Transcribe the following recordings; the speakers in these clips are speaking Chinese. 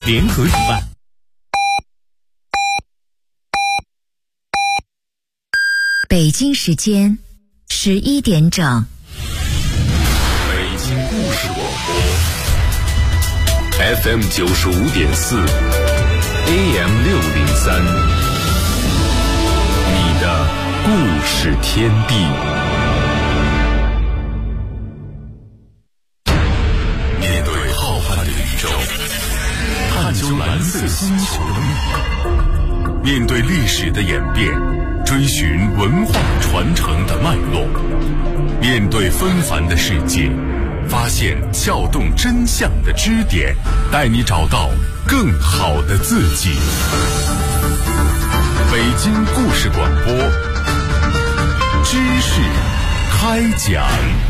联合主办。 北京时间11点整。 北京故事广播 FM 95.4 AM 603，你的故事天地。面对浩瀚的宇宙，探究蓝色星球的秘密，面对历史的演变，追寻文化传承的脉络，面对纷繁的世界，发现撬动真相的支点，带你找到更好的自己。北京故事广播，知识开讲。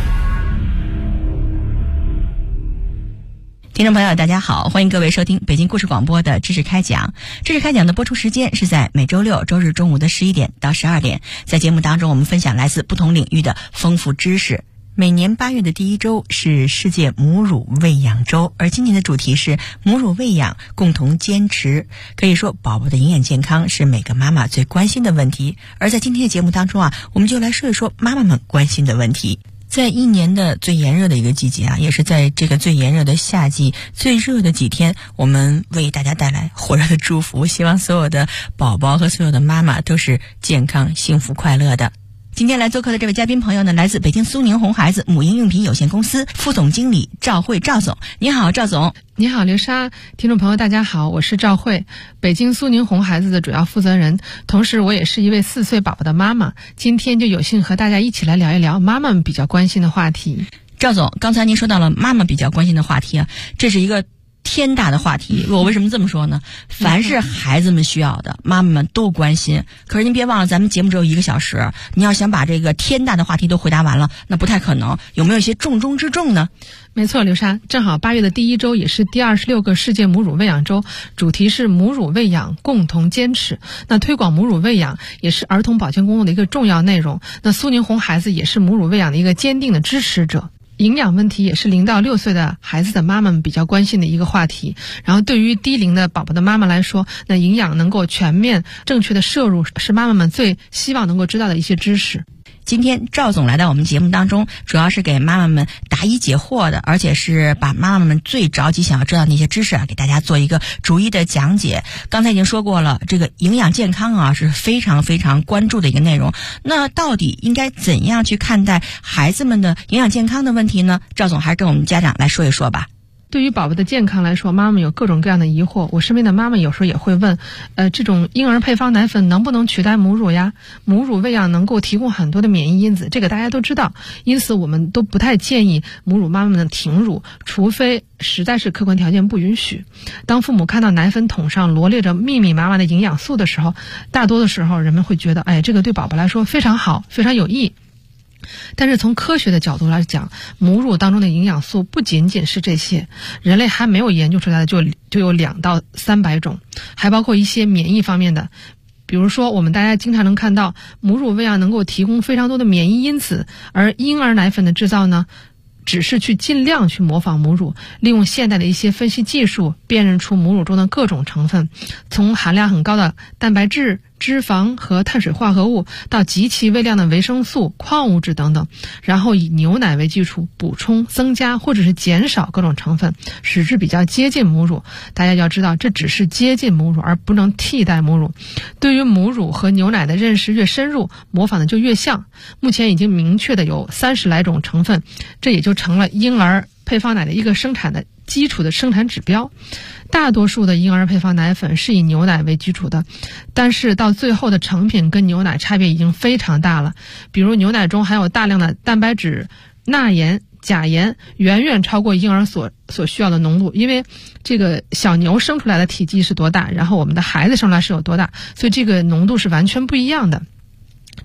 听众朋友大家好，欢迎各位收听北京故事广播的知识开讲。知识开讲的播出时间是在每周六周日中午的11点到12点，在节目当中我们分享来自不同领域的丰富知识。每年8月的第一周是世界母乳喂养周，而今年的主题是母乳喂养共同坚持。可以说宝宝的营养健康是每个妈妈最关心的问题，而在今天的节目当中我们就来说一说妈妈们关心的问题。在一年的最炎热的一个季节也是在这个最炎热的夏季最热的几天，我们为大家带来火热的祝福，希望所有的宝宝和所有的妈妈都是健康幸福快乐的。今天来做客的这位嘉宾朋友呢，来自北京苏宁红孩子母婴用品有限公司副总经理赵慧赵总。你好，赵总。 你好，刘莎。听众朋友大家好，我是赵慧，北京苏宁红孩子的主要负责人，同时我也是一位4岁宝宝的妈妈。今天就有幸和大家一起来聊一聊妈妈们比较关心的话题。 赵总，刚才您说到了妈妈比较关心的话题这是一个天大的话题。我为什么这么说呢？凡是孩子们需要的，妈妈们都关心。可是您别忘了，咱们节目只有1个小时，你要想把这个天大的话题都回答完了，那不太可能。有没有一些重中之重呢？ 没错，刘莎，正好8月的第一周也是第26个世界母乳喂养周，主题是母乳喂养共同坚持。那推广母乳喂养也是儿童保健工作的一个重要内容。那苏宁红孩子也是母乳喂养的一个坚定的支持者。营养问题也是0到6岁的孩子的妈妈们比较关心的一个话题。然后对于低龄的宝宝的妈妈来说，那营养能够全面正确的摄入是妈妈们最希望能够知道的一些知识。 今天赵总来到我们节目当中，主要是给妈妈们答疑解惑的，而且是把妈妈们最着急想要知道的那些知识给大家做一个逐一的讲解。刚才已经说过了，这个营养健康是非常非常关注的一个内容。那到底应该怎样去看待孩子们的营养健康的问题呢？赵总还是跟我们家长来说一说吧。 对于宝宝的健康来说，妈妈有各种各样的疑惑。我身边的妈妈有时候也会问，这种婴儿配方奶粉能不能取代母乳呀？母乳喂养能够提供很多的免疫因子，这个大家都知道。因此我们都不太建议母乳妈妈们停乳，除非实在是客观条件不允许。当父母看到奶粉桶上罗列着密密麻麻的营养素的时候，大多的时候人们会觉得，这个对宝宝来说非常好，非常有益。但是从科学的角度来讲，母乳当中的营养素不仅仅是这些，人类还没有研究出来的就有2到300种，还包括一些免疫方面的。比如说我们大家经常能看到母乳喂养能够提供非常多的免疫因子，而婴儿奶粉的制造呢，只是去尽量去模仿母乳，利用现代的一些分析技术辨认出母乳中的各种成分，从含量很高的蛋白质、脂肪和碳水化合物到极其微量的维生素、矿物质等等，然后以牛奶为基础补充、增加或者是减少各种成分，使之比较接近母乳。大家要知道，这只是接近母乳，而不能替代母乳。对于母乳和牛奶的认识越深入，模仿的就越像。目前已经明确的有30来种成分，这也就成了婴儿配方奶的一个生产的基础的生产指标。大多数的婴儿配方奶粉是以牛奶为基础的，但是到最后的成品跟牛奶差别已经非常大了。比如牛奶中含有大量的蛋白质、钠盐、钾盐，远远超过婴儿所需要的浓度。因为这个小牛生出来的体积是多大，然后我们的孩子生出来是有多大，所以这个浓度是完全不一样的。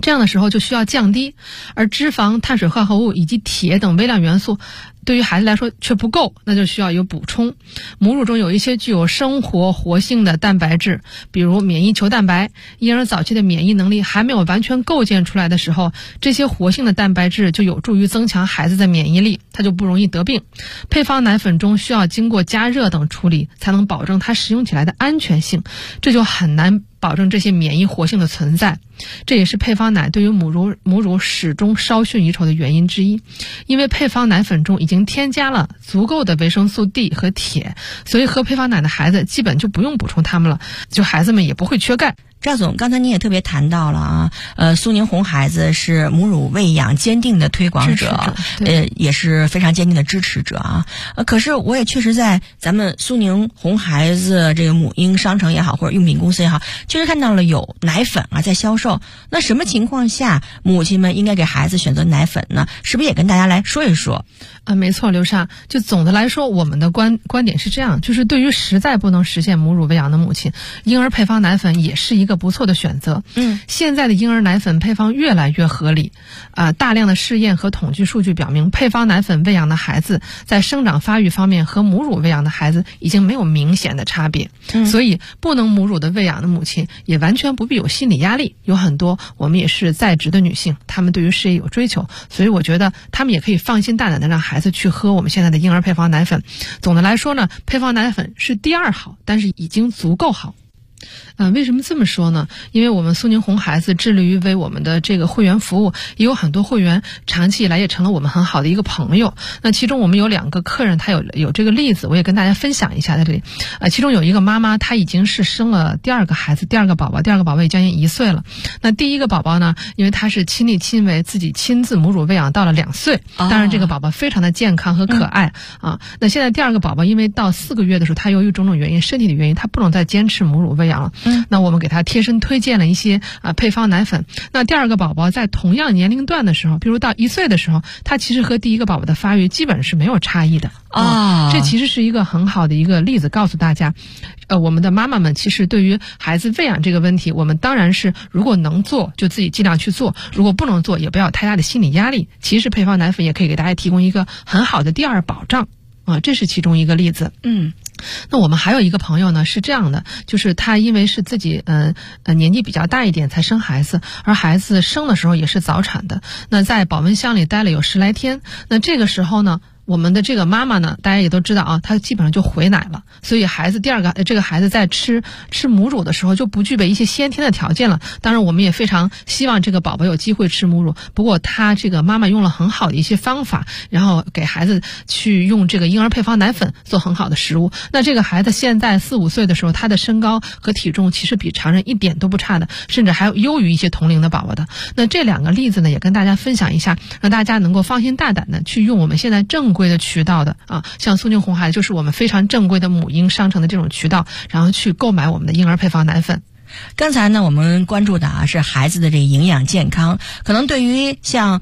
这样的时候就需要降低，而脂肪、碳水化合物以及铁等微量元素对于孩子来说却不够，那就需要有补充。母乳中有一些具有生活活性的蛋白质，比如免疫球蛋白。婴儿早期的免疫能力还没有完全构建出来的时候，这些活性的蛋白质就有助于增强孩子的免疫力，他就不容易得病。配方奶粉中需要经过加热等处理，才能保证它使用起来的安全性，这就很难保证这些免疫活性的存在。这也是配方奶对于母乳始终稍逊于筹的原因之一。因为配方奶粉中已经添加了足够的维生素 D 和铁，所以喝配方奶的孩子基本就不用补充它们了，就孩子们也不会缺钙。 赵总，刚才您也特别谈到了啊，苏宁红孩子是母乳喂养坚定的推广者，也是非常坚定的支持者啊。可是我也确实在咱们苏宁红孩子这个母婴商城也好，或者用品公司也好，确实看到了有奶粉在销售。那什么情况下母亲们应该给孩子选择奶粉呢？是不是也跟大家来说一说？ 没错，刘莎，就总的来说，我们的观点是这样，就是对于实在不能实现母乳喂养的母亲，婴儿配方奶粉也是一个不错的选择。现在的婴儿奶粉配方越来越合理，大量的试验和统计数据表明，配方奶粉喂养的孩子在生长发育方面和母乳喂养的孩子已经没有明显的差别。所以不能母乳的喂养的母亲也完全不必有心理压力。有很多我们也是在职的女性，她们对于事业有追求，所以我觉得她们也可以放心大胆的让孩子去喝我们现在的婴儿配方奶粉。总的来说呢，配方奶粉是第二好，但是已经足够好。为什么这么说呢？因为我们苏宁红孩子致力于为我们的这个会员服务，也有很多会员长期以来也成了我们很好的一个朋友。那其中我们有2个客人，他有这个例子，我也跟大家分享一下在这里。其中有一个妈妈，她已经是生了第2个孩子，第2个宝宝也将近1岁了。那第1个宝宝呢，因为她是亲力亲为，自己亲自母乳喂养到了2岁，当然这个宝宝非常的健康和可爱那现在第2个宝宝因为到4个月的时候，他由于种种原因，身体的原因，他不能再坚持母乳喂养了。那我们给他贴身推荐了一些配方奶粉。那第2个宝宝在同样年龄段的时候，比如到1岁的时候，他其实和第1个宝宝的发育基本是没有差异的这其实是一个很好的一个例子，告诉大家我们的妈妈们其实对于孩子喂养这个问题，我们当然是如果能做就自己尽量去做，如果不能做也不要有太大的心理压力。其实配方奶粉也可以给大家提供一个很好的第2保障这是其中一个例子。那我们还有一个朋友呢，是这样的，就是他因为是自己年纪比较大一点才生孩子，而孩子生的时候也是早产的，那在保温箱里待了有10来天。那这个时候呢，我们的这个妈妈呢，大家也都知道她基本上就回奶了，所以孩子这个孩子在吃母乳的时候就不具备一些先天的条件了。当然我们也非常希望这个宝宝有机会吃母乳，不过他这个妈妈用了很好的一些方法，然后给孩子去用这个婴儿配方奶粉做很好的食物。那这个孩子现在4、5岁的时候，他的身高和体重其实比常人一点都不差的，甚至还优于一些同龄的宝宝的。那这2个例子呢，也跟大家分享一下，让大家能够放心大胆的去用我们现在正规的渠道的像苏宁红孩子就是我们非常正规的母婴商城的这种渠道，然后去购买我们的婴儿配方奶粉。 刚才呢，我们关注的是孩子的这个营养健康。可能对于像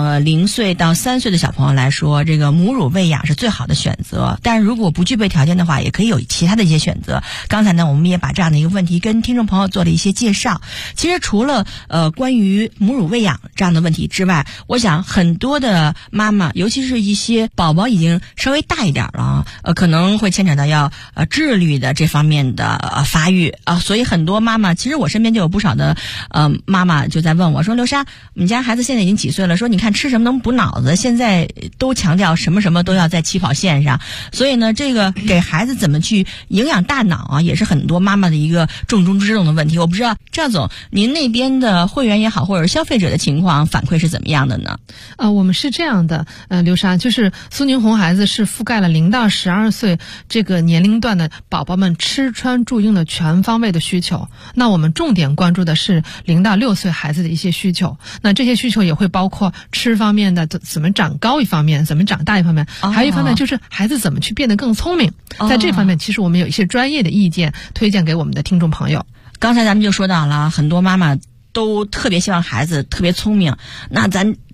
0岁到3岁的小朋友来说，这个母乳喂养是最好的选择。但如果不具备条件的话，也可以有其他的一些选择。刚才呢，我们也把这样的一个问题跟听众朋友做了一些介绍。其实除了关于母乳喂养这样的问题之外，我想很多的妈妈，尤其是一些宝宝已经稍微大一点了可能会牵扯到要智力的这方面的发育所以很多妈妈，其实我身边就有不少的妈妈就在问我说，刘莎，我们家孩子现在已经几岁了，说你看吃什么能补脑子，现在都强调什么什么都要在起跑线上，所以呢这个给孩子怎么去营养大脑也是很多妈妈的一个重中之重的问题。我不知道赵总您那边的会员也好，或者消费者的情况反馈是怎么样的呢？ 我们是这样的刘莎，就是苏宁红孩子是覆盖了0到12岁这个年龄段的宝宝们吃穿住用的全方位的需求。那我们重点关注的是0到6岁孩子的一些需求，那这些需求也会包括吃方面的怎么长高一方面，怎么长大一方面，还有一方面就是孩子怎么去变得更聪明。在这方面其实我们有一些专业的意见推荐给我们的听众朋友。 刚才咱们就说到了，很多妈妈都特别希望孩子特别聪明，那咱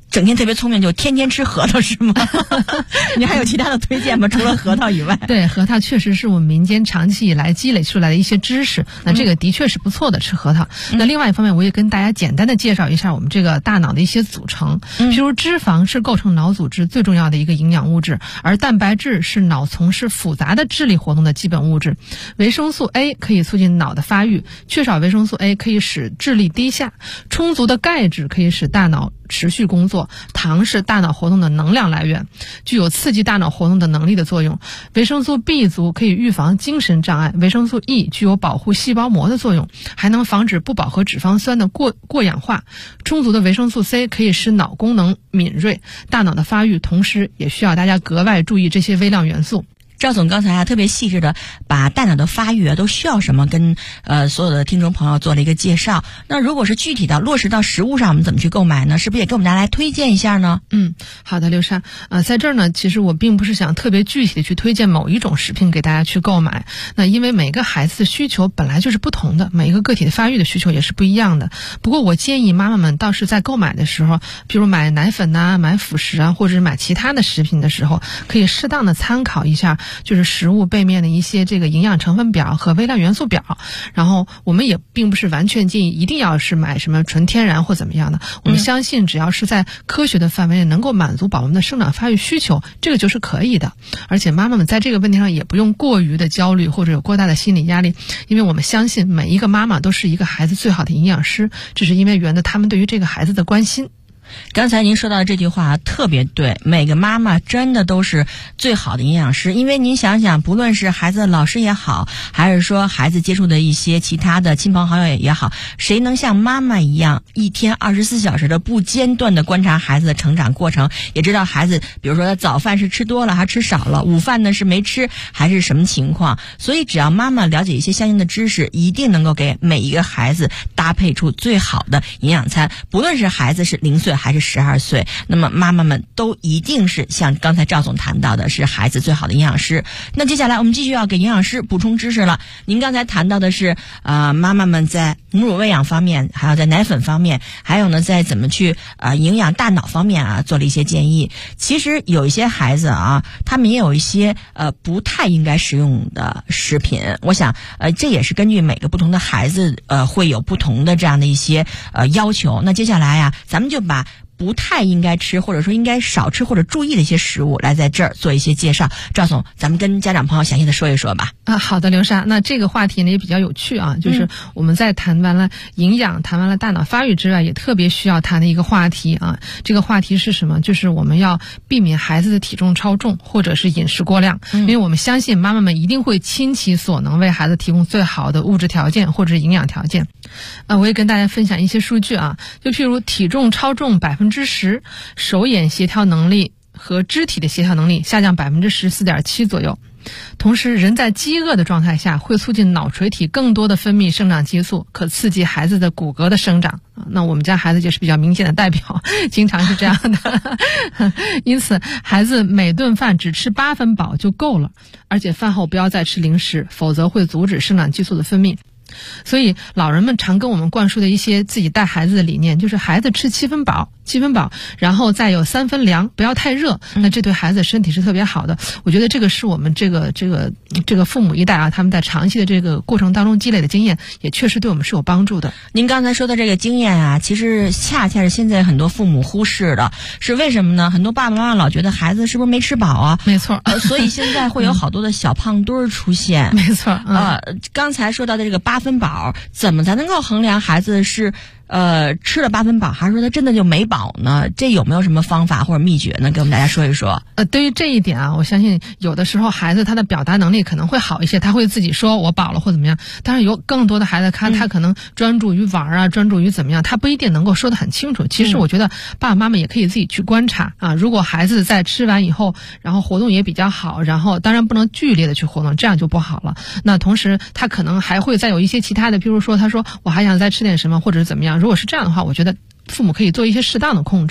整天特别聪明，就天天吃核桃是吗？你还有其他的推荐吗？除了核桃以外？ 对，核桃确实是我们民间长期以来积累出来的一些知识，那这个的确是不错的，吃核桃。那另外一方面，我也跟大家简单的介绍一下我们这个大脑的一些组成。譬如脂肪是构成脑组织最重要的一个营养物质，而蛋白质是脑从事复杂的智力活动的基本物质。维生素 A 可以促进脑的发育，缺少维生素 A 可以使智力低下。充足的钙质可以使大脑持续工作，糖是大脑活动的能量来源，具有刺激大脑活动的能力的作用。维生素 B 族可以预防精神障碍，维生素 E 具有保护细胞膜的作用，还能防止不饱和脂肪酸的过氧化。充足的维生素 C 可以使脑功能敏锐，大脑的发育，同时也需要大家格外注意这些微量元素。 赵总刚才特别细致的把大脑的发育都需要什么跟所有的听众朋友做了一个介绍。那如果是具体的落实到食物上，我们怎么去购买呢？是不是也给我们大家来推荐一下呢？ 好的，刘莎。在这儿呢，其实我并不是想特别具体的去推荐某一种食品给大家去购买。那因为每个孩子的需求本来就是不同的，每一个个体的发育的需求也是不一样的。不过我建议妈妈们倒是在购买的时候，比如买奶粉啊、买辅食啊，或者是买其他的食品的时候，可以适当的参考一下就是食物背面的一些这个营养成分表和微量元素表。然后我们也并不是完全建议一定要是买什么纯天然或怎么样的，我们相信只要是在科学的范围内能够满足宝宝们的生长发育需求，这个就是可以的。而且妈妈们在这个问题上也不用过于的焦虑或者有过大的心理压力，因为我们相信每一个妈妈都是一个孩子最好的营养师，只是因为源自他们对于这个孩子的关心。 刚才您说到的这句话特别对，每个妈妈真的都是最好的营养师。因为您想想，不论是孩子的老师也好，还是说孩子接触的一些其他的亲朋好友也好，谁能像妈妈一样一天24小时的不间断的观察孩子的成长过程，也知道孩子比如说他早饭是吃多了还吃少了，午饭呢是没吃还是什么情况。所以只要妈妈了解一些相应的知识，一定能够给每一个孩子搭配出最好的营养餐。不论是孩子是0岁还是12岁，那么妈妈们都一定是像刚才赵总谈到的，是孩子最好的营养师。那接下来我们继续要给营养师补充知识了。您刚才谈到的是妈妈们在母乳喂养方面，还有在奶粉方面，还有呢在怎么去营养大脑方面做了一些建议。其实有一些孩子他们也有一些不太应该食用的食品。我想这也是根据每个不同的孩子会有不同的这样的一些要求。那接下来咱们就把不太应该吃或者说应该少吃或者注意的一些食物来在这儿做一些介绍。赵总，咱们跟家长朋友详细的说一说吧。 好的，刘莎。那这个话题呢也比较有趣就是我们在谈完了营养，谈完了大脑发育之外，也特别需要谈的一个话题这个话题是什么？就是我们要避免孩子的体重超重或者是饮食过量。因为我们相信妈妈们一定会倾其所能为孩子提供最好的物质条件或者是营养条件。我也跟大家分享一些数据就譬如体重超重10%，手眼协调能力和肢体的协调能力下降14.7%左右。同时人在饥饿的状态下会促进脑垂体更多的分泌生长激素，可刺激孩子的骨骼的生长。那我们家孩子就是比较明显的代表，经常是这样的因此孩子每顿饭只吃8分饱就够了，而且饭后不要再吃零食，否则会阻止生长激素的分泌。所以老人们常跟我们灌输的一些自己带孩子的理念，就是孩子吃7分饱，然后再有3分凉，不要太热，那这对孩子身体是特别好的。我觉得这个是我们这个父母一代他们在长期的这个过程当中积累的经验，也确实对我们是有帮助的。 您刚才说的这个经验其实恰恰是现在很多父母忽视的，是为什么呢？很多爸爸妈妈老觉得孩子是不是没吃饱没错所以现在会有好多的小胖墩儿出现没错刚才说到的这个8分饱，怎么才能够衡量孩子是吃了8分饱还是说他真的就没饱呢？这有没有什么方法或者秘诀呢？给我们大家说一说。 对于这一点我相信有的时候孩子他的表达能力可能会好一些，他会自己说我饱了或怎么样。但是有更多的孩子他可能专注于玩专注于怎么样，他不一定能够说得很清楚。其实我觉得爸爸妈妈也可以自己去观察如果孩子在吃完以后，然后活动也比较好，然后当然不能剧烈的去活动，这样就不好了。那同时他可能还会再有一些其他的，比如说他说我还想再吃点什么或者是怎么样。如果是这样的话，我觉得父母可以做一些适当的控制。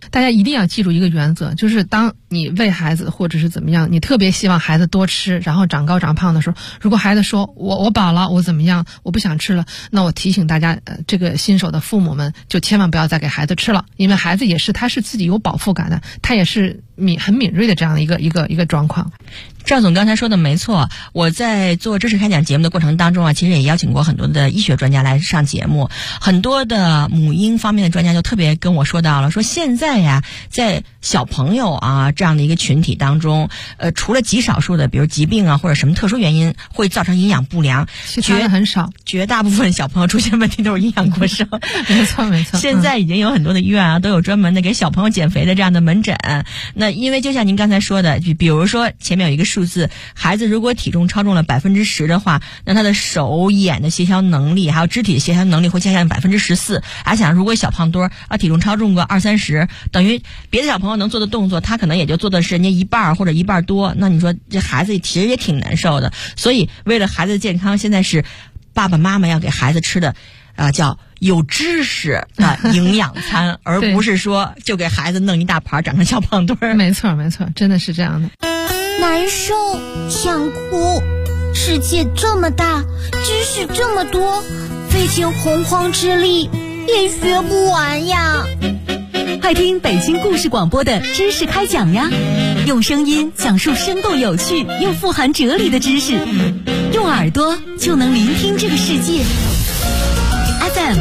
大家一定要记住一个原则，就是当你喂孩子或者是怎么样，你特别希望孩子多吃，然后长高长胖的时候，如果孩子说我饱了，我怎么样，我不想吃了，那我提醒大家，这个新手的父母们就千万不要再给孩子吃了，因为孩子他是自己有饱腹感的，他也是很敏锐的这样的一个状况。 赵总刚才说的没错，我在做知识开讲节目的过程当中啊，其实也邀请过很多的医学专家来上节目，很多的母婴方面的专家就特别跟我说到了，说现在呀，在小朋友啊这样的一个群体当中，除了极少数的，比如疾病啊或者什么特殊原因会造成营养不良， 其他的很少，绝大部分小朋友出现问题都是营养过剩。 没错没错。 现在已经有很多的医院啊都有专门的给小朋友减肥的这样的门诊。那因为就像您刚才说的，比如说前面有一个数字，孩子如果体重超重了10%的话，那他的手眼的协调能力还有肢体的协调能力会下降14%。想如果小胖墩啊体重超重个20-30%，等于别的小朋友能做的动作，他可能也就做的是人家一半或者一半多。那你说这孩子其实也挺难受的。所以为了孩子的健康，现在是爸爸妈妈要给孩子吃的叫有知识的营养餐，而不是说就给孩子弄一大盘长成小胖墩儿。 没错没错，真的是这样的。 难受，想哭，世界这么大，知识这么多，费尽洪荒之力也学不完呀。 快听北京故事广播的知识开讲呀，用声音讲述生动有趣又富含哲理的知识，用耳朵就能聆听这个世界。FM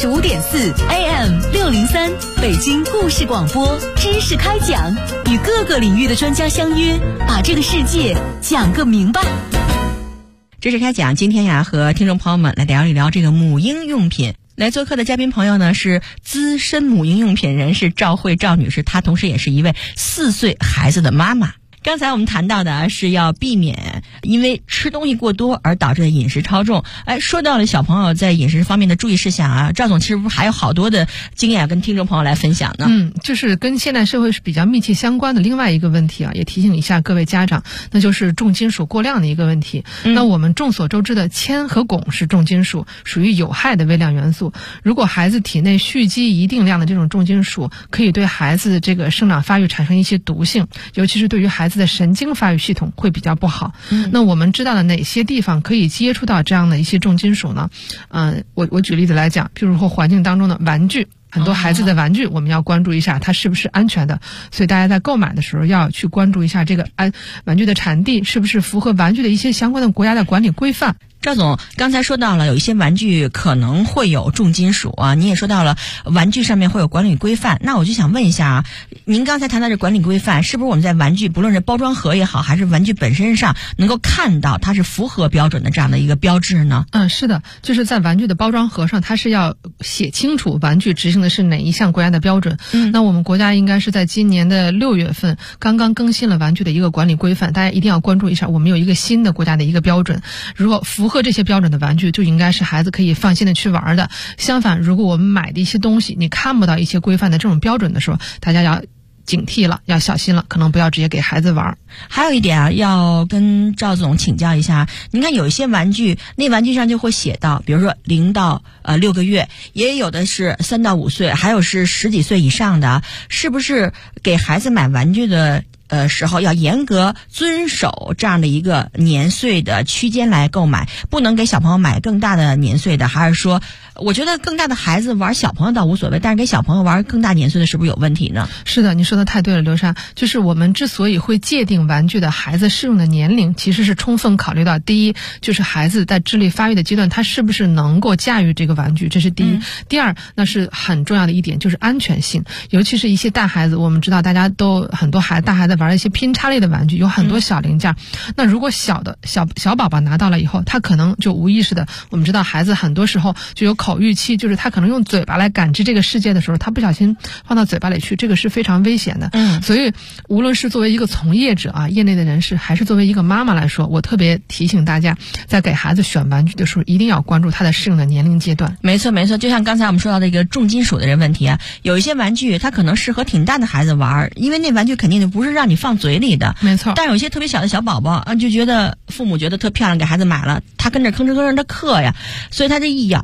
95.4 AM 603，北京故事广播知识开讲，与各个领域的专家相约，把这个世界讲个明白。 知识开讲，今天呀和听众朋友们来聊一聊这个母婴用品。来做客的嘉宾朋友呢是资深母婴用品人士赵慧赵女士，她同时也是一位4岁孩子的妈妈。刚才我们谈到的是要避免因为吃东西过多而导致的饮食超重。说到了小朋友在饮食方面的注意事项啊，赵总其实还有好多的经验跟听众朋友来分享呢。 就是跟现代社会是比较密切相关的另外一个问题啊，也提醒一下各位家长，那就是重金属过量的一个问题。那我们众所周知的铅和汞是重金属，属于有害的微量元素。如果孩子体内蓄积一定量的这种重金属，可以对孩子的这个生长发育产生一些毒性，尤其是对于孩子的神经发育系统会比较不好。那我们知道的哪些地方可以接触到这样的一些重金属呢？我举例子来讲，譬如说环境当中的玩具，很多孩子的玩具我们要关注一下它是不是安全的，所以大家在购买的时候要去关注一下这个玩具的产地是不是符合玩具的一些相关的国家的管理规范。 赵总刚才说到了有一些玩具可能会有重金属啊，你也说到了玩具上面会有管理规范，那我就想问一下啊，您刚才谈到这管理规范，是不是我们在玩具不论是包装盒也好还是玩具本身上能够看到它是符合标准的这样的一个标志呢？ 是的，就是在玩具的包装盒上它是要写清楚玩具执行的是哪一项国家的标准。那我们国家应该是在今年的6月份刚刚更新了玩具的一个管理规范，大家一定要关注一下，我们有一个新的国家的一个标准，如果符合这些标准的玩具就应该是孩子可以放心的去玩的。相反，如果我们买的一些东西你看不到一些规范的这种标准的时候，大家要警惕了，要小心了，可能不要直接给孩子玩。 还有一点啊，要跟赵总请教一下，您看有一些玩具，那玩具上就会写到，比如说0到6个月，也有的是3到5岁，还有是10几岁以上的，是不是给孩子买玩具的时候要严格遵守这样的一个年岁的区间来购买，不能给小朋友买更大的年岁的，还是说我觉得更大的孩子玩小朋友倒无所谓，但是给小朋友玩更大年岁的是不是有问题呢？ 是的，你说的太对了，刘莎，就是我们之所以会界定玩具的孩子适用的年龄，其实是充分考虑到第一，就是孩子在智力发育的阶段他是不是能够驾驭这个玩具，这是第一。第二，那是很重要的一点，就是安全性，尤其是一些大孩子，我们知道大家都很多大孩子玩一些拼插类的玩具，有很多小零件，那如果小宝宝拿到了以后，他可能就无意识的，我们知道孩子很多时候就有口欲期，就是他可能用嘴巴来感知这个世界的时候，他不小心放到嘴巴里去，这个是非常危险的。所以无论是作为一个从业者啊，业内的人士，还是作为一个妈妈来说，我特别提醒大家，在给孩子选玩具的时候，一定要关注他的适应的年龄阶段。 没错没错，就像刚才我们说到的一个重金属的这个问题啊，有一些玩具它可能适合挺大的孩子玩，因为那玩具肯定就不是让你放嘴里的， 没错。 但有一些特别小的小宝宝啊，就觉得父母觉得特漂亮，给孩子买了，他跟着吭哧吭哧的嗑呀，所以他这一咬就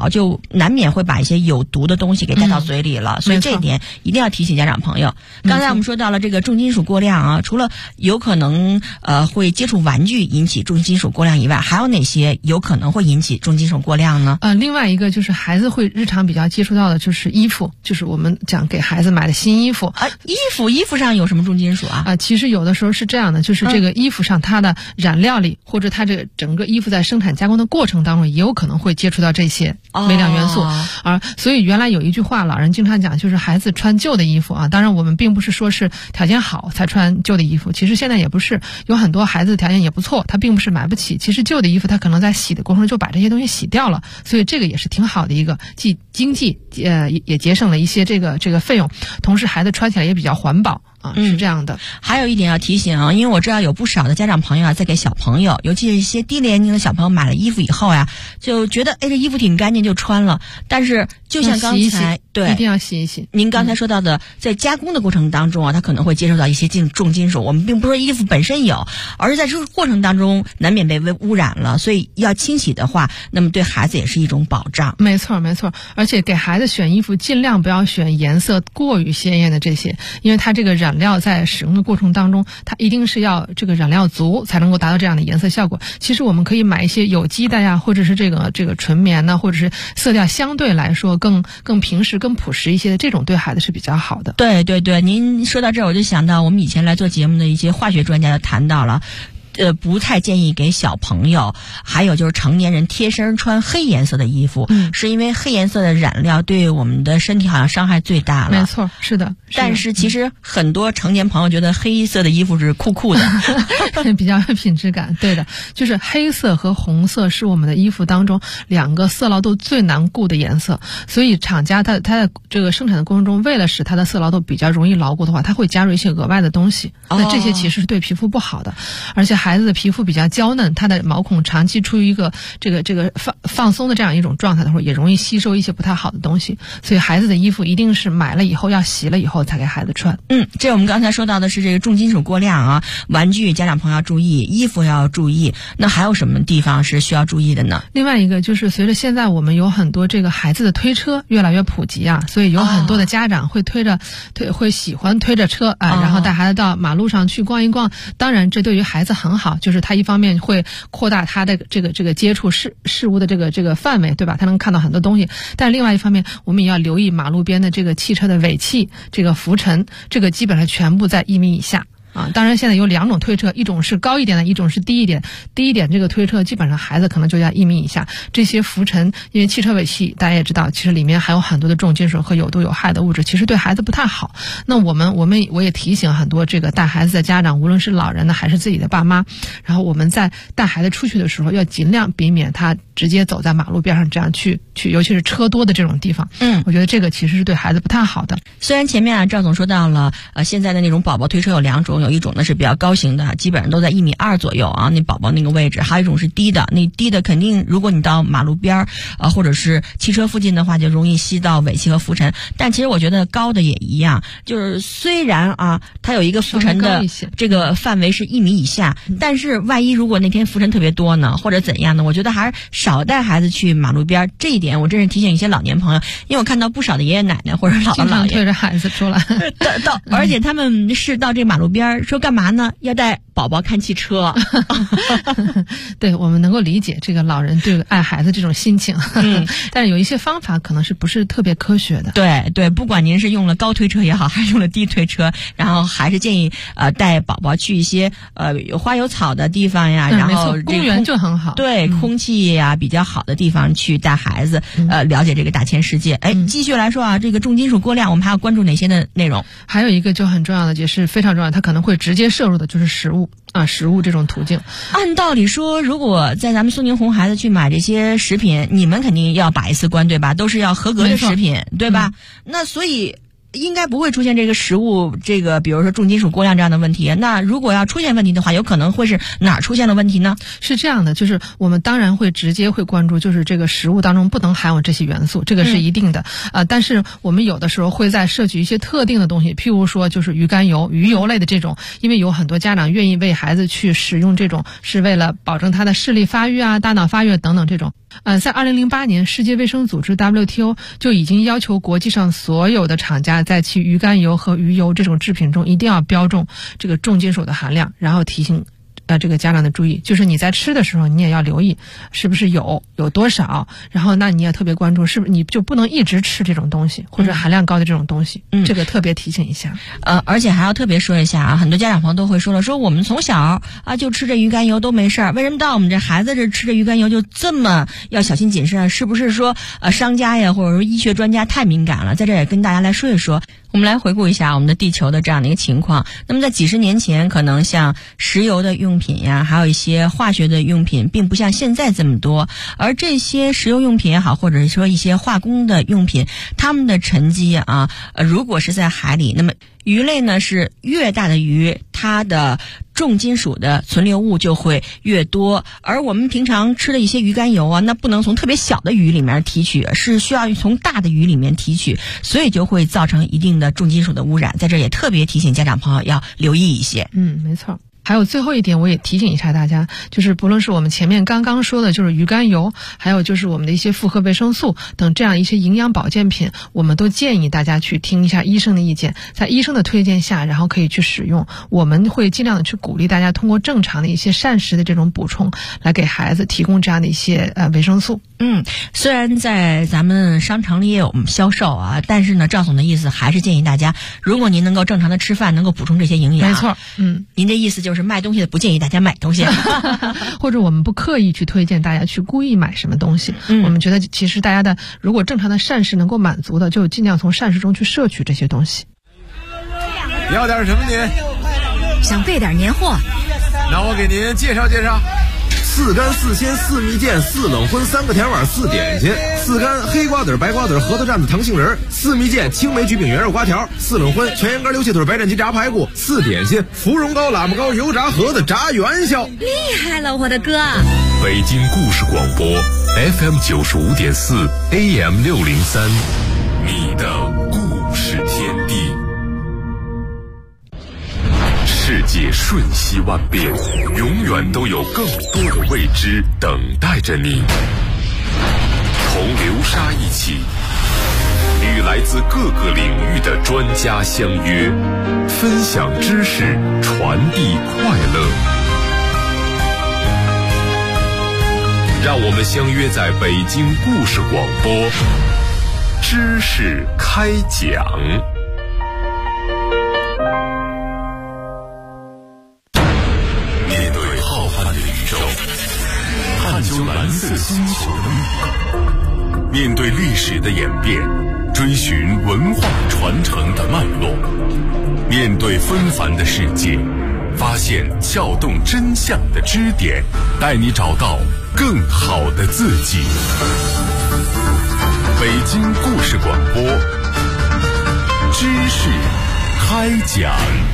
难免会把一些有毒的东西给带到嘴里了，所以这一点一定要提醒家长朋友。刚才我们说到了这个重金属过量啊，除了有可能会接触玩具引起重金属过量以外，还有哪些有可能会引起重金属过量呢？ 另外一个就是孩子会日常比较接触到的就是衣服，就是我们讲给孩子买的新衣服衣服上有什么重金属啊？ 其实有的时候是这样的，就是这个衣服上它的染料里，或者它这个整个衣服在生产加工的过程当中，也有可能会接触到这些微量元素。所以原来有一句话，老人经常讲，就是孩子穿旧的衣服啊。当然我们并不是说是条件好才穿旧的衣服，其实现在也不是，有很多孩子条件也不错，他并不是买不起，其实旧的衣服他可能在洗的过程中就把这些东西洗掉了，所以这个也是挺好的一个，既经济也节省了一些这个费用，同时孩子穿起来也比较环保。是这样的。 还有一点要提醒啊，因为我知道有不少的家长朋友啊，在给小朋友，尤其是一些低年龄的小朋友买了衣服以后呀，就觉得这衣服挺干净就穿了，但是就像刚才对， 一定要洗一洗。 您刚才说到的，在加工的过程当中啊，它可能会接触到一些重金属。我们并不是说衣服本身有，而是在这个过程当中难免被污染了，所以要清洗的话，那么对孩子也是一种保障。 没错，而且给孩子选衣服尽量不要选颜色过于鲜艳的这些，因为它这个染料在使用的过程当中，它一定是要这个染料足才能够达到这样的颜色效果。其实我们可以买一些有机的呀，或者是这个纯棉呢，或者是色调相对来说更平实、更朴实一些的，这种对孩子是比较好的。 对，您说到这儿，我就想到我们以前来做节目的一些化学专家就谈到了。不太建议给小朋友，还有就是成年人贴身穿黑颜色的衣服，是因为黑颜色的染料对我们的身体好像伤害最大了。 没错，是的。 但是其实很多成年朋友觉得黑色的衣服是酷酷的， 比较有品质感。对的，就是黑色和红色是我们的衣服当中两个色牢度最难顾的颜色，所以厂家它在这个生产的过程中，为了使它的色牢度比较容易牢固的话，它会加入一些额外的东西。那这些其实是对皮肤不好的，而且孩子的皮肤比较娇嫩，它的毛孔长期处于一个这个放松的这样一种状态的时候，也容易吸收一些不太好的东西。所以孩子的衣服一定是买了以后要洗了以后才给孩子穿。 这我们刚才说到的是这个重金属过量啊，玩具家长朋友要注意，衣服要注意。那还有什么地方是需要注意的呢？ 另外一个就是随着现在我们有很多这个孩子的推车越来越普及啊，所以有很多的家长会会喜欢推着车然后带孩子到马路上去逛一逛。当然这对于孩子很好，就是他一方面会扩大他的这个接触事物的这个范围，对吧？他能看到很多东西。但另外一方面，我们也要留意马路边的这个汽车的尾气、这个浮尘，这个基本上全部在1米以下。当然现在有2种推车，一种是高一点的，一种是低一点。低一点这个推车基本上孩子可能就在1米以下。这些浮尘，因为汽车尾气大家也知道，其实里面含有很多的重金属和有毒有害的物质，其实对孩子不太好。那我也提醒很多这个带孩子的家长，无论是老人呢还是自己的爸妈，然后我们在带孩子出去的时候，要尽量避免他直接走在马路边上这样去，尤其是车多的这种地方。我觉得这个其实是对孩子不太好的。 虽然前面赵总说到了现在的那种宝宝推车有2种，有一种呢是比较高型的，基本上都在1.2米左右啊，那宝宝那个位置；还有一种是低的，那低的肯定如果你到马路边或者是汽车附近的话，就容易吸到尾气和浮尘。但其实我觉得高的也一样，就是虽然它有一个浮尘的这个范围是1米以下，但是万一如果那天浮尘特别多呢，或者怎样呢，我觉得还是少带孩子去马路边。这一点我真是提醒一些老年朋友，因为我看到不少的爷爷奶奶或者姥姥姥爷推着孩子出来而且他们是到这马路边说干嘛呢？要带宝宝看汽车。 对，我们能够理解这个老人对爱孩子这种心情。但是有一些方法可能是不是特别科学的。 对，不管您是用了高推车也好，还是用了低推车，然后还是建议带宝宝去一些有花有草的地方呀，然后公园就很好。 对，空气呀比较好的地方去带孩子了解这个大千世界。继续来说这个重金属过量我们还要关注哪些的内容？ 还有一个就很重要的，也是非常重要，它可能会直接摄入的就是食物这种途径。 按道理说，如果在咱们苏宁红孩子去买这些食品，你们肯定要把一次关，对吧？都是要合格的食品，对吧？那所以应该不会出现这个食物比如说重金属过量这样的问题。那如果要出现问题的话，有可能会是哪儿出现了问题呢？ 是这样的，就是我们当然会直接会关注，就是这个食物当中不能含有这些元素，这个是一定的。但是我们有的时候会在摄取一些特定的东西，譬如说就是鱼肝油、鱼油类的这种，因为有很多家长愿意为孩子去使用这种，是为了保证他的视力发育啊、大脑发育等等这种。在2008年，世界卫生组织 WTO 就已经要求国际上所有的厂家在其鱼肝油和鱼油这种制品中一定要标注这个重金属的含量，然后提醒这个家长的注意，就是你在吃的时候你也要留意是不是有多少，然后那你也特别关注是不是你就不能一直吃这种东西或者含量高的这种东西，这个特别提醒一下。 而且还要特别说一下啊，很多家长朋友都会说了，说我们从小就吃这鱼肝油都没事儿，为什么到我们这孩子这吃这鱼肝油就这么要小心谨慎？是不是说商家呀或者说医学专家太敏感了？在这也跟大家来说一说。我们来回顾一下我们的地球的这样的一个情况。那么在几十年前，可能像石油的用品呀，还有一些化学的用品，并不像现在这么多。而这些石油用品也好，或者是说一些化工的用品，它们的沉积如果是在海里，那么鱼类呢是越大的鱼，它的重金属的存留物就会越多。而我们平常吃的一些鱼肝油那不能从特别小的鱼里面提取，是需要从大的鱼里面提取，所以就会造成一定的重金属的污染。在这也特别提醒家长朋友要留意一些。 没错。还有最后一点，我也提醒一下大家，就是不论是我们前面刚刚说的就是鱼肝油，还有就是我们的一些复合维生素等这样一些营养保健品，我们都建议大家去听一下医生的意见，在医生的推荐下，然后可以去使用。我们会尽量的去鼓励大家通过正常的一些膳食的这种补充，来给孩子提供这样的一些维生素。 虽然在咱们商场里也有销售但是呢，赵总的意思还是建议大家，如果您能够正常的吃饭，能够补充这些营养， 没错， 您的意思就是卖东西的不建议大家买东西， 或者我们不刻意去推荐大家去故意买什么东西。我们觉得其实大家的如果正常的膳食能够满足的，就尽量从膳食中去摄取这些东西。 要点什么您？ 想备点年货， 那我给您介绍介绍。4干4鲜4蜜饯4冷荤3个甜碗4点心，4干黑瓜子白瓜子核桃蘸子糖杏仁，4蜜饯青梅橘饼圆肉瓜条，4冷荤全羊肝溜气腿白斩鸡炸排骨，4点心芙蓉糕喇嘛糕油炸盒子炸元宵。 厉害了我的哥！ 北京故事广播 FM 95.4 AM 603，你的故事天地。世界瞬息万变，永远都有更多的未知等待着你。同流沙一起，与来自各个领域的专家相约，分享知识，传递快乐。让我们相约在北京故事广播，知识开讲。面对浩瀚的宇宙，探究蓝色星球的密码，面对历史的演变，追寻文化传承的脉络，面对纷繁的世界，发现撬动真相的支点，带你找到更好的自己。北京故事广播，知识开讲。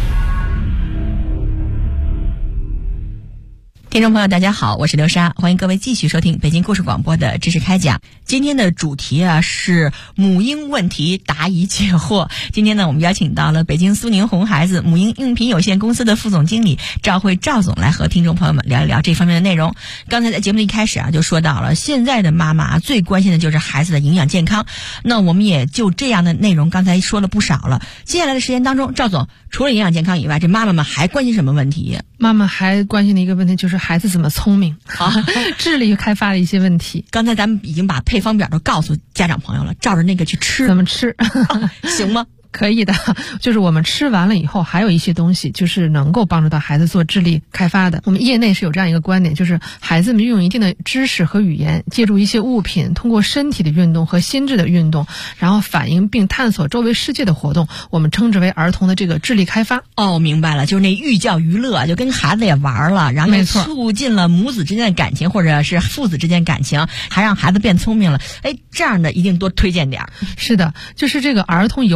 听众朋友大家好，我是刘莎，欢迎各位继续收听北京故事广播的知识开讲。今天的主题是母婴问题答疑解惑。今天呢，我们邀请到了北京苏宁红孩子母婴用品有限公司的副总经理赵慧赵总来和听众朋友们聊一聊这方面的内容。刚才在节目的一开始就说到了，现在的妈妈最关心的就是孩子的营养健康。那我们也就这样的内容刚才说了不少了。接下来的时间当中，赵总除了营养健康以外，这妈妈们还关心什么问题？ 妈妈还关心的一个问题就是孩子怎么聪明智力开发的一些问题。 刚才咱们已经把配方表都告诉家长朋友了，照着那个去吃， 怎么吃行吗？ 可以的，就是我们吃完了以后，还有一些东西就是能够帮助到孩子做智力开发的。我们业内是有这样一个观点，就是孩子们运用一定的知识和语言，借助一些物品，通过身体的运动和心智的运动，然后反映并探索周围世界的活动，我们称之为儿童的这个智力开发。 哦，明白了，就是那寓教于乐，就跟孩子也玩了，然后促进了母子之间的感情，或者是父子之间感情，还让孩子变聪明了。这样的一定多推荐点。 是的，就是这个儿童游戏的内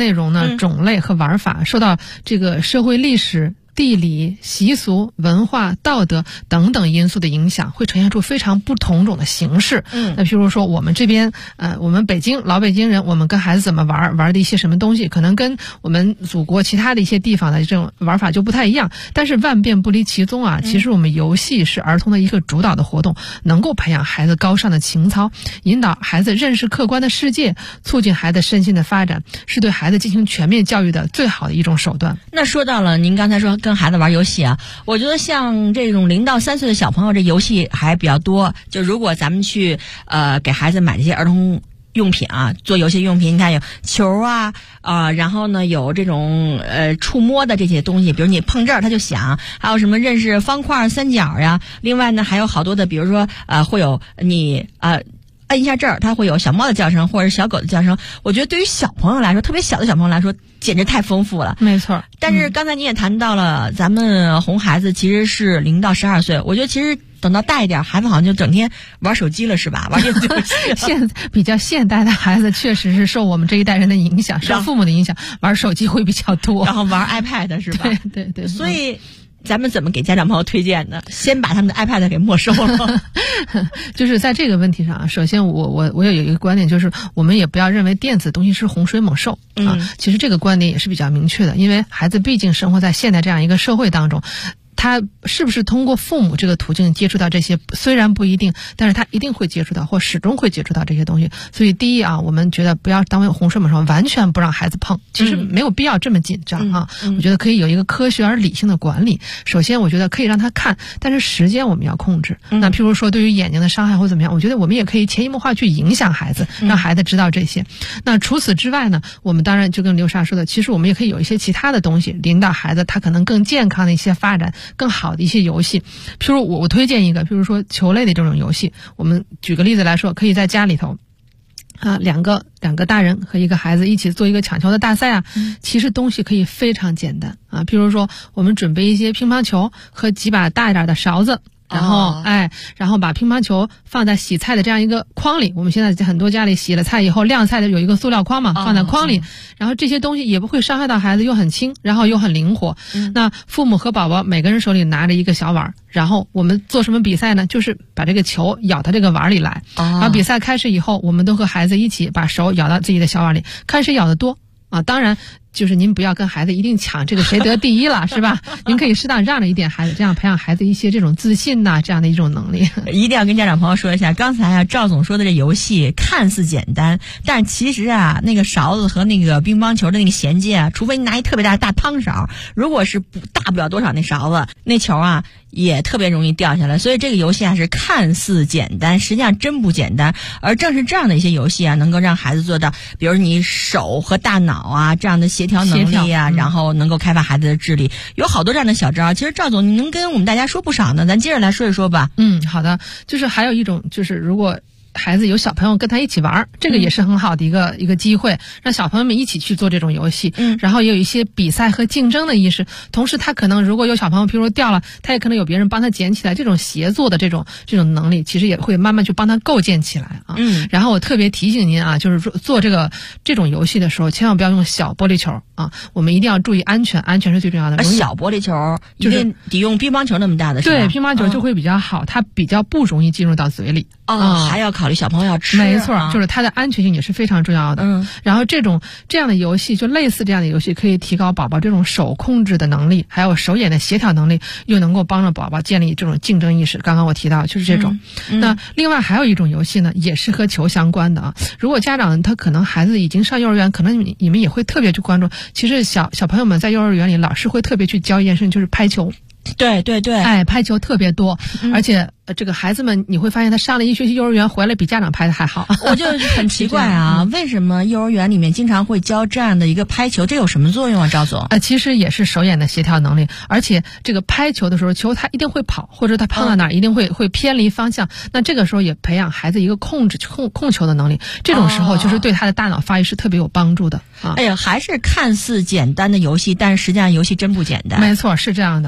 内容呢、种类和玩法受到这个社会历史、地理、习俗、文化、道德等等因素的影响，会呈现出非常不同种的形式。那譬如说我们这边我们北京老北京人，我们跟孩子怎么玩的一些什么东西，可能跟我们祖国其他的一些地方的这种玩法就不太一样。但是万变不离其宗啊，其实我们游戏是儿童的一个主导的活动，能够培养孩子高尚的情操，引导孩子认识客观的世界，促进孩子身心的发展，是对孩子进行全面教育的最好的一种手段。 那说到了您刚才说跟孩子玩游戏啊，我觉得像这种0到3岁的小朋友，这游戏还比较多。就如果咱们去给孩子买这些儿童用品啊，做游戏用品，你看有球啊然后呢有这种触摸的这些东西，比如你碰这儿它就响，还有什么认识方块、三角呀。另外呢还有好多的，比如说会有你按一下这儿，它会有小猫的叫声或者小狗的叫声。我觉得对于小朋友来说，特别小的小朋友来说，简直太丰富了。 没错。但是刚才你也谈到了，咱们哄孩子其实是0到12岁。我觉得其实等到大一点，孩子好像就整天玩手机了，是吧？玩电子游戏。 比较现代的孩子确实是受我们这一代人的影响，受父母的影响，玩手机会比较多， 然后玩 iPad 是吧？ 对对对。 所以咱们怎么给家长朋友推荐呢？先把他们的 iPad 给没收了。 就是在这个问题上啊，首先我也有一个观点，就是我们也不要认为电子东西是洪水猛兽啊。其实这个观点也是比较明确的，因为孩子毕竟生活在现代这样一个社会当中。他是不是通过父母这个途径接触到这些，虽然不一定，但是他一定会接触到，或始终会接触到这些东西。所以第一啊，我们觉得不要当为洪水猛兽，完全不让孩子碰，其实没有必要这么紧张啊。我觉得可以有一个科学而理性的管理。首先我觉得可以让他看，但是时间我们要控制。那譬如说对于眼睛的伤害或怎么样，我觉得我们也可以潜移默化去影响孩子，让孩子知道这些。那除此之外呢，我们当然就跟刘莎说的，其实我们也可以有一些其他的东西引导孩子他可能更健康的一些发展，更好的一些游戏。譬如我推荐一个，譬如说球类的这种游戏，我们举个例子来说，可以在家里头两个大人和一个孩子一起做一个抢球的大赛啊。其实东西可以非常简单啊，譬如说我们准备一些乒乓球和几把大一点的勺子，然后把乒乓球放在洗菜的这样一个筐里。我们现在很多家里洗了菜以后晾菜的有一个塑料筐嘛，放在筐里，然后这些东西也不会伤害到孩子，又很轻，然后又很灵活。那父母和宝宝每个人手里拿着一个小碗，然后我们做什么比赛呢？就是把这个球舀到这个碗里来。然后比赛开始以后，我们都和孩子一起把手舀到自己的小碗里，看谁舀得多啊。当然就是您不要跟孩子一定抢这个谁得第一了，是吧？您可以适当让着一点孩子，这样培养孩子一些这种自信呐，这样的一种能力。 一定要跟家长朋友说一下，刚才啊赵总说的这游戏看似简单，但其实啊那个勺子和那个乒乓球的那个衔接啊，除非你拿一特别大的大汤勺，如果是大不了多少那勺子，那球啊也特别容易掉下来。所以这个游戏啊是看似简单，实际上真不简单。而正是这样的一些游戏啊，能够让孩子做到，比如你手和大脑啊这样的协调能力啊，然后能够开发孩子的智力，有好多这样的小招。其实赵总你能跟我们大家说不少呢，咱接着来说一说吧。 好的，就是还有一种，就是如果孩子有小朋友跟他一起玩，这个也是很好的一个机会，让小朋友们一起去做这种游戏。然后也有一些比赛和竞争的意识，同时他可能如果有小朋友譬如掉了，他也可能有别人帮他捡起来，这种协作的这种能力，其实也会慢慢去帮他构建起来啊。然后我特别提醒您啊，就是做这种游戏的时候，千万不要用小玻璃球啊，我们一定要注意安全，安全是最重要的。 小玻璃球就是得用乒乓球那么大的，是吧？ 对，乒乓球就会比较好，它比较不容易进入到嘴里。 还要考虑小朋友要吃。 没错，就是它的安全性也是非常重要的。然后这样的游戏，就类似这样的游戏，可以提高宝宝这种手控制的能力，还有手眼的协调能力，又能够帮助宝宝建立这种竞争意识。刚刚我提到就是这种。那另外还有一种游戏呢，也是和球相关的啊。如果家长他可能孩子已经上幼儿园，可能你们也会特别去关注。其实小朋友们在幼儿园里，老师会特别去教一件事情，就是拍球。 对， 拍球特别多，而且这个孩子们你会发现他上了一学期幼儿园回来比家长拍的还好。 我就很奇怪啊，为什么幼儿园里面经常会教这样的一个拍球？这有什么作用啊，赵总？ 其实也是手眼的协调能力，而且这个拍球的时候，球它一定会跑，或者它碰到哪儿一定会偏离方向。那这个时候也培养孩子一个控球的能力，这种时候就是对他的大脑发育是特别有帮助的啊。 还是看似简单的游戏，但是实际上游戏真不简单。 没错，是这样的啊。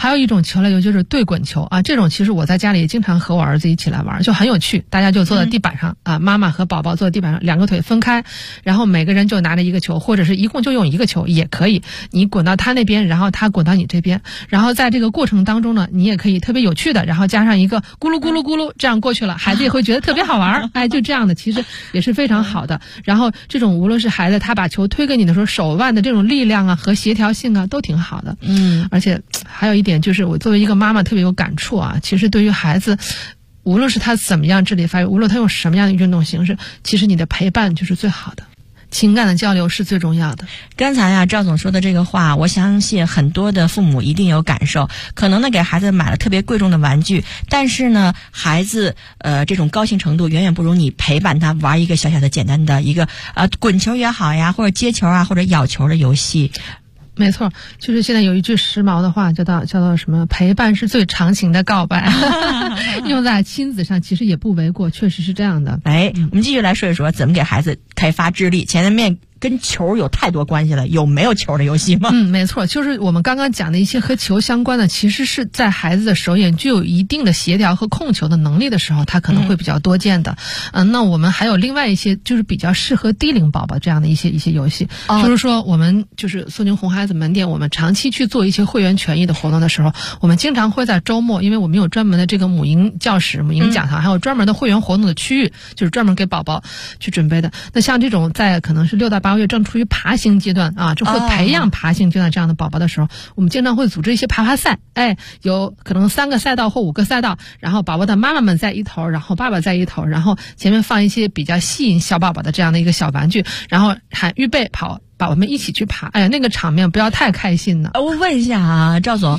还有一种球类游就是对滚球啊，这种其实我在家里也经常和我儿子一起来玩，就很有趣。大家就坐在地板上啊，妈妈和宝宝坐在地板上，两个腿分开，然后每个人就拿着一个球，或者是一共就用一个球也可以。你滚到他那边，然后他滚到你这边，然后在这个过程当中呢，你也可以特别有趣的，然后加上一个咕噜咕噜咕噜，这样过去了，孩子也会觉得特别好玩。哎，就这样的，其实也是非常好的。然后这种无论是孩子他把球推给你的时候，手腕的这种力量啊和协调性啊都挺好的。而且还有一点就是，我作为一个妈妈特别有感触啊，其实对于孩子，无论是他怎么样智力发育，无论他用什么样的运动形式，其实你的陪伴就是最好的。情感的交流是最重要的。 刚才呀，赵总说的这个话，我相信很多的父母一定有感受。可能呢，给孩子买了特别贵重的玩具，但是呢，孩子这种高兴程度远远不如你陪伴他玩一个小小的简单的一个滚球也好呀，或者接球啊，或者咬球的游戏。 没错，就是现在有一句时髦的话叫做什么，陪伴是最长情的告白。用在亲子上其实也不为过，确实是这样的。 我们继续来说一说怎么给孩子开发智力。前面跟球有太多关系了，有没有球的游戏吗？ 没错，就是我们刚刚讲的一些和球相关的，其实是在孩子的手眼具有一定的协调和控球的能力的时候，他可能会比较多见的。那我们还有另外一些就是比较适合低龄宝宝这样的一些游戏，就是说我们就是苏宁红孩子门店，我们长期去做一些会员权益的活动的时候，我们经常会在周末，因为我们有专门的这个母婴教室、母婴讲堂，还有专门的会员活动的区域，就是专门给宝宝去准备的。那像这种在可能是6到8个月正处于爬行阶段啊，就会培养爬行阶段这样的宝宝的时候，我们经常会组织一些爬赛，有可能3个赛道或5个赛道，然后宝宝的妈妈们在一头，然后爸爸在一头，然后前面放一些比较吸引小宝宝的这样的一个小玩具，然后喊预备跑，把我们一起去爬。哎呀，那个场面不要太开心了。 我问一下啊，赵总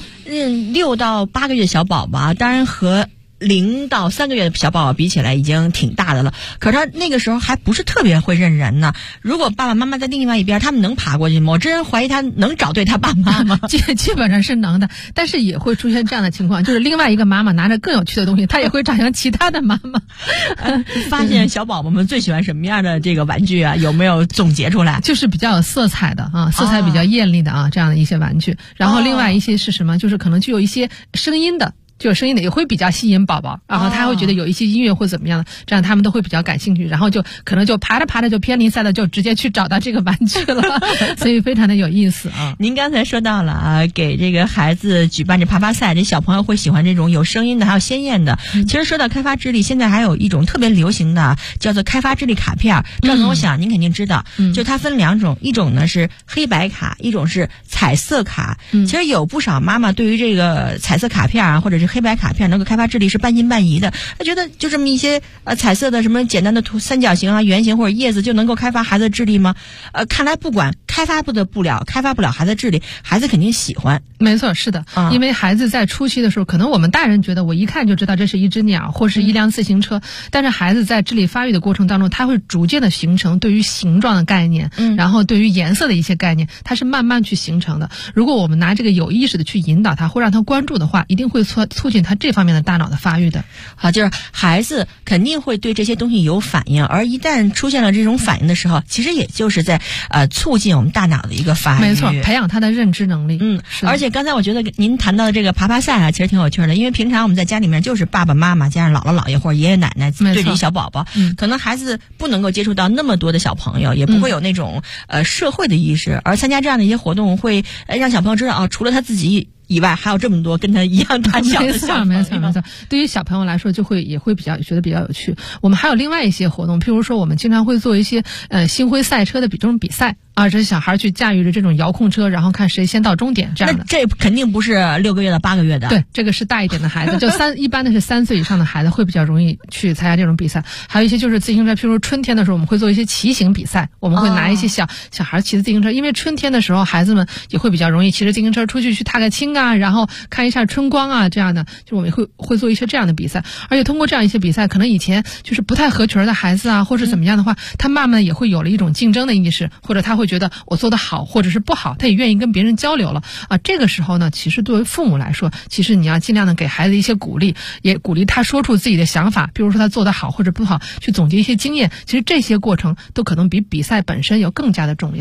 ，6到8个月小宝宝，当然和0到3个月的小宝宝比起来已经挺大的了，可是他那个时候还不是特别会认人呢。如果爸爸妈妈在另外一边，他们能爬过去吗？我真怀疑他能找对他爸妈吗？ 基本上是能的，但是也会出现这样的情况，就是另外一个妈妈拿着更有趣的东西，她也会找向其他的妈妈。 发现小宝宝们最喜欢什么样的这个玩具啊？有没有总结出来？ 就是比较有色彩的啊，色彩比较艳丽的啊，这样的一些玩具。然后另外一些是什么？就是可能具有一些声音的。就有声音的也会比较吸引宝宝，然后他会觉得有一些音乐或怎么样的，这样他们都会比较感兴趣，然后就可能就爬着就偏离赛道，就直接去找到这个玩具了，所以非常的有意思啊。 您刚才说到了啊，给这个孩子举办这爬赛，这小朋友会喜欢这种有声音的，还有鲜艳的。其实说到开发智力，现在还有一种特别流行的叫做开发智力卡片。赵总，我想您肯定知道，就它分2种，一种呢是黑白卡，一种是彩色卡。其实有不少妈妈对于这个彩色卡片啊，或者是黑白卡片能够开发智力是半信半疑的，他觉得就这么一些彩色的什么简单的三角形啊、圆形或者叶子就能够开发孩子的智力吗？看来不管开发不了孩子智力，孩子肯定喜欢。 没错，是的，因为孩子在初期的时候，可能我们大人觉得我一看就知道这是一只鸟或是一辆自行车，但是孩子在智力发育的过程当中，他会逐渐的形成对于形状的概念，然后对于颜色的一些概念，它是慢慢去形成的。如果我们拿这个有意识的去引导他，或让他关注的话，一定会促进他这方面的大脑的发育的。 好，就是孩子肯定会对这些东西有反应，而一旦出现了这种反应的时候，其实也就是在促进我们大脑的一个发育。 没错，培养他的认知能力。 而且刚才我觉得您谈到的这个爬赛啊，其实挺有趣的，因为平常我们在家里面就是爸爸妈妈加上姥姥姥爷或者爷爷奶奶对着小宝宝，可能孩子不能够接触到那么多的小朋友，也不会有那种社会的意识，而参加这样的一些活动会让小朋友知道啊，除了他自己以外，还有这么多跟他一样大小的小朋友。 没错。对于小朋友来说，也会觉得比较有趣。我们还有另外一些活动，譬如说，我们经常会做一些星辉赛车的这种比赛啊，这小孩去驾驭着这种遥控车，然后看谁先到终点这样的。 那这肯定不是6个月到8个月的。 对，这个是大一点的孩子，就一般的是3岁以上的孩子会比较容易去参加这种比赛。还有一些就是自行车，譬如春天的时候，我们会做一些骑行比赛，我们会拿一些小孩骑自行车，因为春天的时候孩子们也会比较容易骑着自行车出去踏个青啊，然后看一下春光啊，这样的，就我们会做一些这样的比赛。而且通过这样一些比赛，可能以前就是不太合群的孩子啊，或者怎么样的话，他慢慢也会有了一种竞争的意识，或者他会觉得我做得好或者是不好，他也愿意跟别人交流了啊。这个时候呢，其实作为父母来说，其实你要尽量的给孩子一些鼓励，也鼓励他说出自己的想法，比如说他做得好或者不好，去总结一些经验。其实这些过程都可能比比赛本身要更加的重要。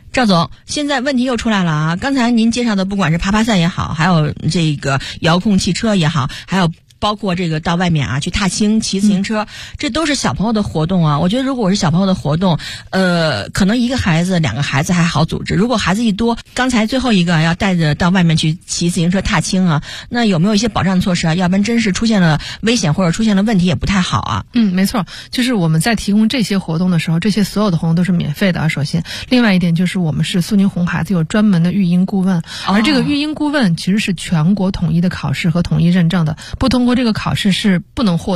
赵总，现在问题又出来了啊！刚才您介绍的，不管是爬爬伞也好，还有这个遥控汽车也好，还有包括这个到外面啊去踏青、骑自行车，这都是小朋友的活动啊。我觉得如果我是小朋友的活动，可能一个孩子、两个孩子还好组织。如果孩子一多，刚才最后一个要带着到外面去骑自行车、踏青啊，那有没有一些保障措施啊？要不然真是出现了危险或者出现了问题也不太好啊。 没错，就是我们在提供这些活动的时候，这些所有的活动都是免费的啊。首先，另外一点就是我们是苏宁红孩子有专门的育婴顾问，而这个育婴顾问其实是全国统一的考试和统一认证的，不通过这个考试是不能获